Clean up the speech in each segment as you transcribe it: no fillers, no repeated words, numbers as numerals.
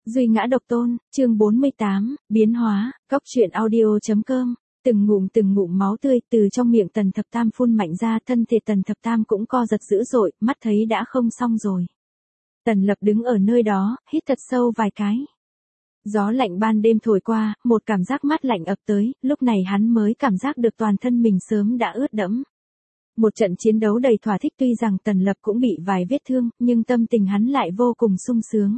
Duy ngã độc tôn, chương 48, biến hóa, góc truyện audio.com. Từng ngụm máu tươi từ trong miệng Tần Thập Tam phun mạnh ra, thân thể Tần Thập Tam cũng co giật dữ dội, mắt thấy đã không xong rồi. Tần Lập đứng ở nơi đó, hít thật sâu vài cái. Gió lạnh ban đêm thổi qua, một cảm giác mát lạnh ập tới, lúc này hắn mới cảm giác được toàn thân mình sớm đã ướt đẫm. Một trận chiến đấu đầy thỏa thích, tuy rằng Tần Lập cũng bị vài vết thương, nhưng tâm tình hắn lại vô cùng sung sướng.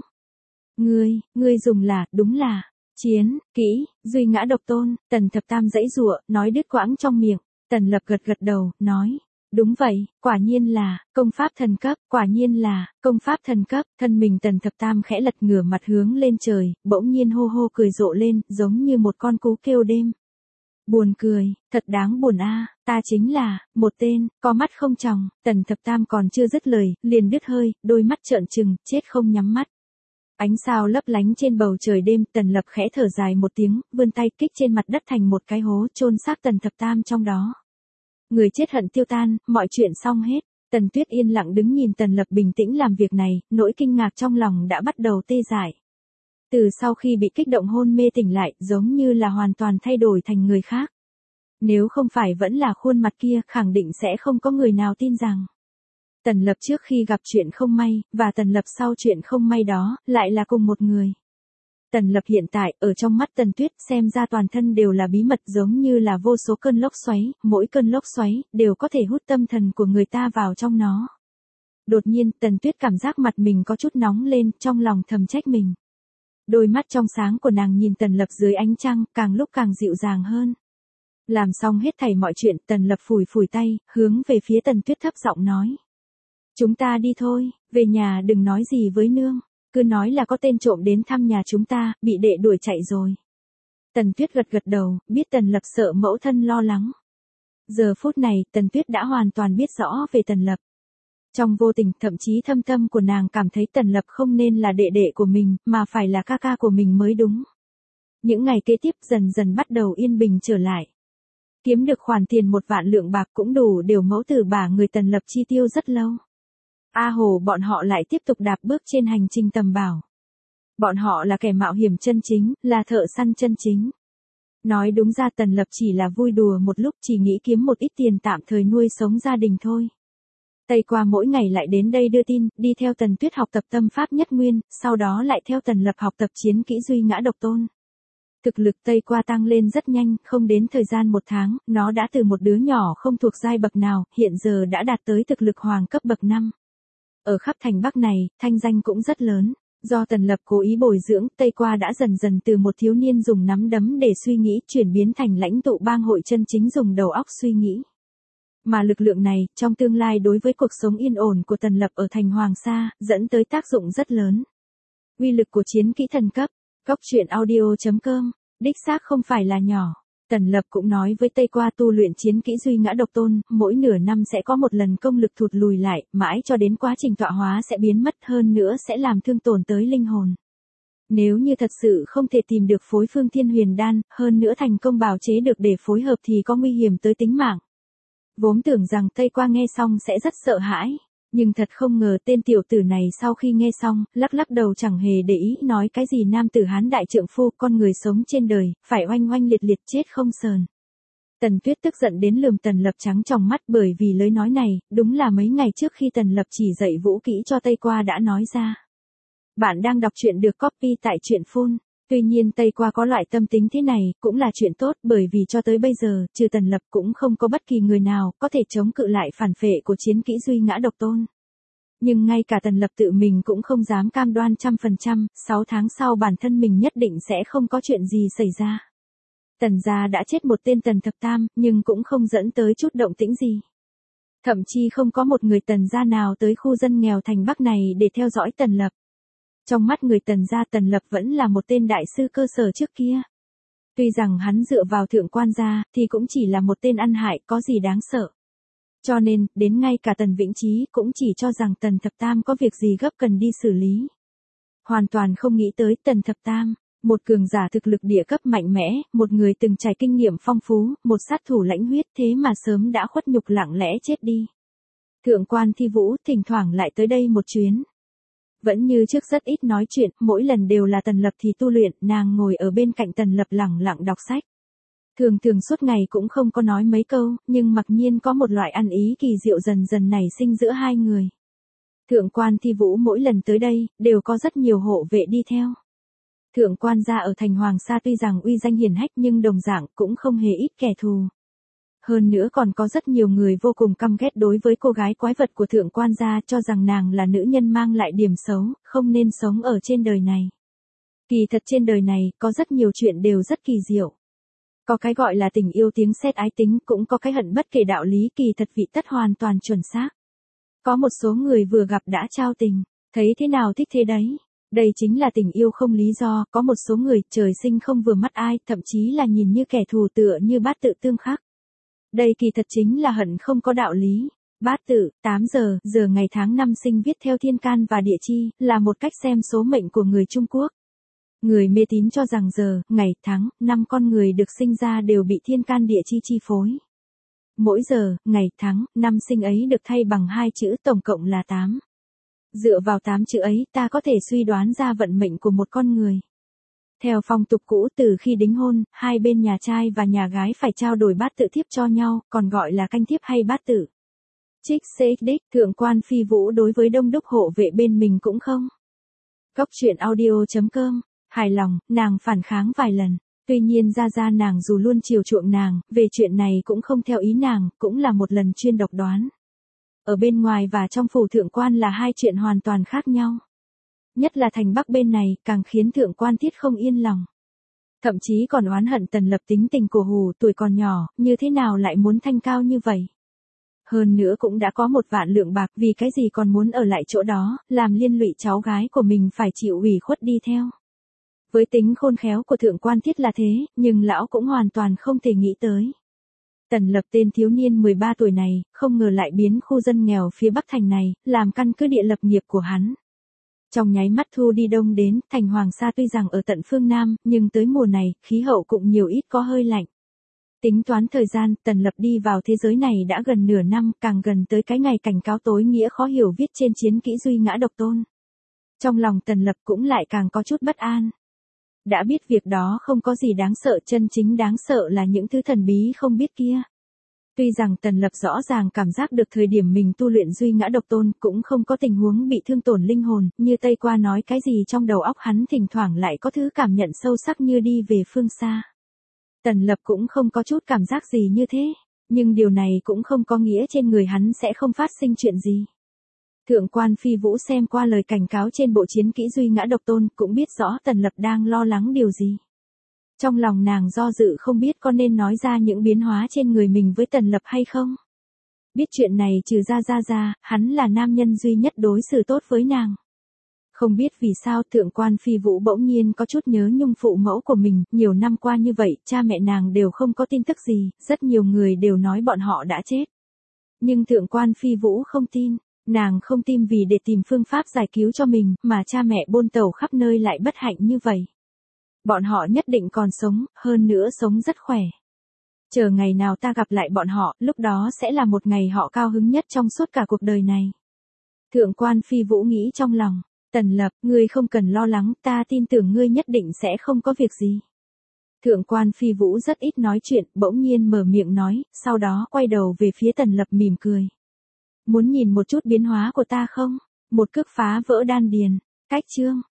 Ngươi dùng là, đúng là, chiến, kỹ, duy ngã độc tôn. Tần Thập Tam giãy giụa, nói đứt quãng trong miệng. Tần Lập gật đầu, nói, đúng vậy, quả nhiên là, công pháp thần cấp, quả nhiên là, công pháp thần cấp. Thân mình Tần Thập Tam khẽ lật ngửa mặt hướng lên trời, bỗng nhiên hô hô cười rộ lên, giống như một con cú kêu đêm. Buồn cười, thật đáng buồn a, ta chính là, một tên, có mắt không tròng. Tần Thập Tam còn chưa dứt lời, liền đứt hơi, đôi mắt trợn trừng, chết không nhắm mắt. Ánh sao lấp lánh trên bầu trời đêm, Tần Lập khẽ thở dài một tiếng, vươn tay kích trên mặt đất thành một cái hố, chôn xác Tần Thập Tam trong đó. Người chết hận tiêu tan, mọi chuyện xong hết. Tần Tuyết yên lặng đứng nhìn Tần Lập bình tĩnh làm việc này, nỗi kinh ngạc trong lòng đã bắt đầu tê dại. Từ sau khi bị kích động hôn mê tỉnh lại, giống như là hoàn toàn thay đổi thành người khác. Nếu không phải vẫn là khuôn mặt kia, khẳng định sẽ không có người nào tin rằng Tần Lập trước khi gặp chuyện không may, và Tần Lập sau chuyện không may đó, lại là cùng một người. Tần Lập hiện tại, ở trong mắt Tần Tuyết, xem ra toàn thân đều là bí mật, giống như là vô số cơn lốc xoáy, mỗi cơn lốc xoáy, đều có thể hút tâm thần của người ta vào trong nó. Đột nhiên, Tần Tuyết cảm giác mặt mình có chút nóng lên, trong lòng thầm trách mình. Đôi mắt trong sáng của nàng nhìn Tần Lập dưới ánh trăng, càng lúc càng dịu dàng hơn. Làm xong hết thảy mọi chuyện, Tần Lập phủi tay, hướng về phía Tần Tuyết thấp giọng nói. Chúng ta đi thôi, về nhà đừng nói gì với nương, cứ nói là có tên trộm đến thăm nhà chúng ta, bị đệ đuổi chạy rồi. Tần Tuyết gật đầu, biết Tần Lập sợ mẫu thân lo lắng. Giờ phút này, Tần Tuyết đã hoàn toàn biết rõ về Tần Lập. Trong vô tình, thậm chí thâm tâm của nàng cảm thấy Tần Lập không nên là đệ đệ của mình, mà phải là ca ca của mình mới đúng. Những ngày kế tiếp dần dần bắt đầu yên bình trở lại. Kiếm được khoản tiền 1 vạn lượng bạc cũng đủ điều mẫu tử bà người Tần Lập chi tiêu rất lâu. A Hồ bọn họ lại tiếp tục đạp bước trên hành trình tầm bảo. Bọn họ là kẻ mạo hiểm chân chính, là thợ săn chân chính. Nói đúng ra Tần Lập chỉ là vui đùa một lúc, chỉ nghĩ kiếm một ít tiền tạm thời nuôi sống gia đình thôi. Tây Qua mỗi ngày lại đến đây đưa tin, đi theo Tần Tuyết học tập tâm pháp nhất nguyên, sau đó lại theo Tần Lập học tập chiến kỹ duy ngã độc tôn. Thực lực Tây Qua tăng lên rất nhanh, không đến thời gian 1 tháng, nó đã từ một đứa nhỏ không thuộc giai bậc nào, hiện giờ đã đạt tới thực lực hoàng cấp bậc 5. Ở khắp thành Bắc này, thanh danh cũng rất lớn. Do Tần Lập cố ý bồi dưỡng, Tây Qua đã dần dần từ một thiếu niên dùng nắm đấm để suy nghĩ, chuyển biến thành lãnh tụ bang hội chân chính dùng đầu óc suy nghĩ. Mà lực lượng này, trong tương lai đối với cuộc sống yên ổn của Tần Lập ở thành Hoàng Sa, dẫn tới tác dụng rất lớn. Uy lực của chiến kỹ thần cấp, góc truyện audio.com, đích xác không phải là nhỏ. Tần Lập cũng nói với Tây Qua tu luyện chiến kỹ duy ngã độc tôn, mỗi nửa năm sẽ có một lần công lực thụt lùi lại, mãi cho đến quá trình tọa hóa sẽ biến mất, hơn nữa sẽ làm thương tổn tới linh hồn. Nếu như thật sự không thể tìm được phối phương thiên huyền đan, hơn nữa thành công bào chế được để phối hợp thì có nguy hiểm tới tính mạng. Vốn tưởng rằng Tây Qua nghe xong sẽ rất sợ hãi, nhưng thật không ngờ tên tiểu tử này sau khi nghe xong, lắc đầu chẳng hề để ý, nói cái gì nam tử hán đại trượng phu, con người sống trên đời, phải oanh oanh liệt liệt chết không sờn. Tần Tuyết tức giận đến lườm Tần Lập trắng trong mắt, bởi vì lời nói này, đúng là mấy ngày trước khi Tần Lập chỉ dạy vũ kỹ cho Tây Qua đã nói ra. Bạn đang đọc truyện được copy tại truyện phun. Tuy nhiên Tây Qua có loại tâm tính thế này, cũng là chuyện tốt, bởi vì cho tới bây giờ, trừ Tần Lập cũng không có bất kỳ người nào, có thể chống cự lại phản phệ của chiến kỹ duy ngã độc tôn. Nhưng ngay cả Tần Lập tự mình cũng không dám cam đoan 100%, 6 tháng sau bản thân mình nhất định sẽ không có chuyện gì xảy ra. Tần gia đã chết một tên Tần Thập Tam, nhưng cũng không dẫn tới chút động tĩnh gì. Thậm chí không có một người Tần gia nào tới khu dân nghèo thành Bắc này để theo dõi Tần Lập. Trong mắt người Tần gia, Tần Lập vẫn là một tên đại sư cơ sở trước kia. Tuy rằng hắn dựa vào thượng quan gia, thì cũng chỉ là một tên ăn hại, có gì đáng sợ. Cho nên, đến ngay cả Tần Vĩnh Chí cũng chỉ cho rằng Tần Thập Tam có việc gì gấp cần đi xử lý. Hoàn toàn không nghĩ tới Tần Thập Tam, một cường giả thực lực địa cấp mạnh mẽ, một người từng trải kinh nghiệm phong phú, một sát thủ lãnh huyết, thế mà sớm đã khuất nhục lặng lẽ chết đi. Thượng quan Thi Vũ thỉnh thoảng lại tới đây một chuyến. Vẫn như trước rất ít nói chuyện, mỗi lần đều là Tần Lập thì tu luyện, nàng ngồi ở bên cạnh Tần Lập lẳng lặng đọc sách. Thường thường suốt ngày cũng không có nói mấy câu, nhưng mặc nhiên có một loại ăn ý kỳ diệu dần dần nảy sinh giữa hai người. Thượng quan Thi Vũ mỗi lần tới đây, đều có rất nhiều hộ vệ đi theo. Thượng quan gia ở thành Hoàng Sa tuy rằng uy danh hiển hách nhưng đồng dạng cũng không hề ít kẻ thù. Hơn nữa còn có rất nhiều người vô cùng căm ghét đối với cô gái quái vật của thượng quan gia, cho rằng nàng là nữ nhân mang lại điểm xấu, không nên sống ở trên đời này. Kỳ thật trên đời này, có rất nhiều chuyện đều rất kỳ diệu. Có cái gọi là tình yêu tiếng sét ái tính, cũng có cái hận bất kể đạo lý, kỳ thật vị tất hoàn toàn chuẩn xác. Có một số người vừa gặp đã trao tình, thấy thế nào thích thế đấy. Đây chính là tình yêu không lý do, có một số người trời sinh không vừa mắt ai, thậm chí là nhìn như kẻ thù tựa như bát tự tương khắc. Đây kỳ thật chính là hận không có đạo lý. Bát tự, 8 giờ, giờ ngày tháng năm sinh viết theo thiên can và địa chi, là một cách xem số mệnh của người Trung Quốc. Người mê tín cho rằng giờ, ngày, tháng, năm con người được sinh ra đều bị thiên can địa chi chi phối. Mỗi giờ, ngày, tháng, năm sinh ấy được thay bằng 2 chữ, tổng cộng là 8. Dựa vào 8 chữ ấy, ta có thể suy đoán ra vận mệnh của một con người. Theo phong tục cũ, từ khi đính hôn, hai bên nhà trai và nhà gái phải trao đổi bát tự thiếp cho nhau, còn gọi là canh thiếp hay bát tự. Trích CXD, Thượng quan Phi Vũ đối với đông đúc hộ vệ bên mình cũng không. Góc truyện audio.com, hài lòng, nàng phản kháng vài lần. Tuy nhiên ra nàng dù luôn chiều chuộng nàng, về chuyện này cũng không theo ý nàng, cũng là một lần chuyên độc đoán. Ở bên ngoài và trong phủ thượng quan là hai chuyện hoàn toàn khác nhau. Nhất là thành Bắc bên này, càng khiến thượng quan Thiết không yên lòng. Thậm chí còn oán hận Tần Lập tính tình cổ hủ, tuổi còn nhỏ, như thế nào lại muốn thanh cao như vậy. Hơn nữa cũng đã có 1 vạn lượng bạc, vì cái gì còn muốn ở lại chỗ đó, làm liên lụy cháu gái của mình phải chịu ủy khuất đi theo. Với tính khôn khéo của thượng quan Thiết là thế, nhưng lão cũng hoàn toàn không thể nghĩ tới. Tần Lập tên thiếu niên 13 tuổi này, không ngờ lại biến khu dân nghèo phía Bắc thành này, làm căn cứ địa lập nghiệp của hắn. Trong nháy mắt thu đi đông đến, thành Hoàng Sa tuy rằng ở tận phương Nam, nhưng tới mùa này, khí hậu cũng nhiều ít có hơi lạnh. Tính toán thời gian, Tần Lập đi vào thế giới này đã gần nửa năm, càng gần tới cái ngày cảnh cáo tối nghĩa khó hiểu viết trên chiến kỹ duy ngã độc tôn. Trong lòng Tần Lập cũng lại càng có chút bất an. Đã biết việc đó không có gì đáng sợ, chân chính đáng sợ là những thứ thần bí không biết kia. Tuy rằng Tần Lập rõ ràng cảm giác được thời điểm mình tu luyện duy ngã độc tôn cũng không có tình huống bị thương tổn linh hồn, như Tây Qua nói cái gì trong đầu óc hắn thỉnh thoảng lại có thứ cảm nhận sâu sắc như đi về phương xa. Tần Lập cũng không có chút cảm giác gì như thế, nhưng điều này cũng không có nghĩa trên người hắn sẽ không phát sinh chuyện gì. Thượng quan Phi Vũ xem qua lời cảnh cáo trên bộ chiến kỹ duy ngã độc tôn, cũng biết rõ Tần Lập đang lo lắng điều gì. Trong lòng nàng do dự không biết có nên nói ra những biến hóa trên người mình với Tần Lập hay không. Biết chuyện này trừ ra, hắn là nam nhân duy nhất đối xử tốt với nàng. Không biết vì sao thượng quan Phi Vũ bỗng nhiên có chút nhớ nhung phụ mẫu của mình, nhiều năm qua như vậy, cha mẹ nàng đều không có tin tức gì, rất nhiều người đều nói bọn họ đã chết. Nhưng thượng quan Phi Vũ không tin, nàng không tin vì để tìm phương pháp giải cứu cho mình, mà cha mẹ bôn tẩu khắp nơi lại bất hạnh như vậy. Bọn họ nhất định còn sống, hơn nữa sống rất khỏe. Chờ ngày nào ta gặp lại bọn họ, lúc đó sẽ là một ngày họ cao hứng nhất trong suốt cả cuộc đời này. Thượng quan Phi Vũ nghĩ trong lòng, Tần Lập, ngươi không cần lo lắng, ta tin tưởng ngươi nhất định sẽ không có việc gì. Thượng quan Phi Vũ rất ít nói chuyện, bỗng nhiên mở miệng nói, sau đó quay đầu về phía Tần Lập mỉm cười. Muốn nhìn một chút biến hóa của ta không? Một cước phá vỡ đan điền. Cách chương.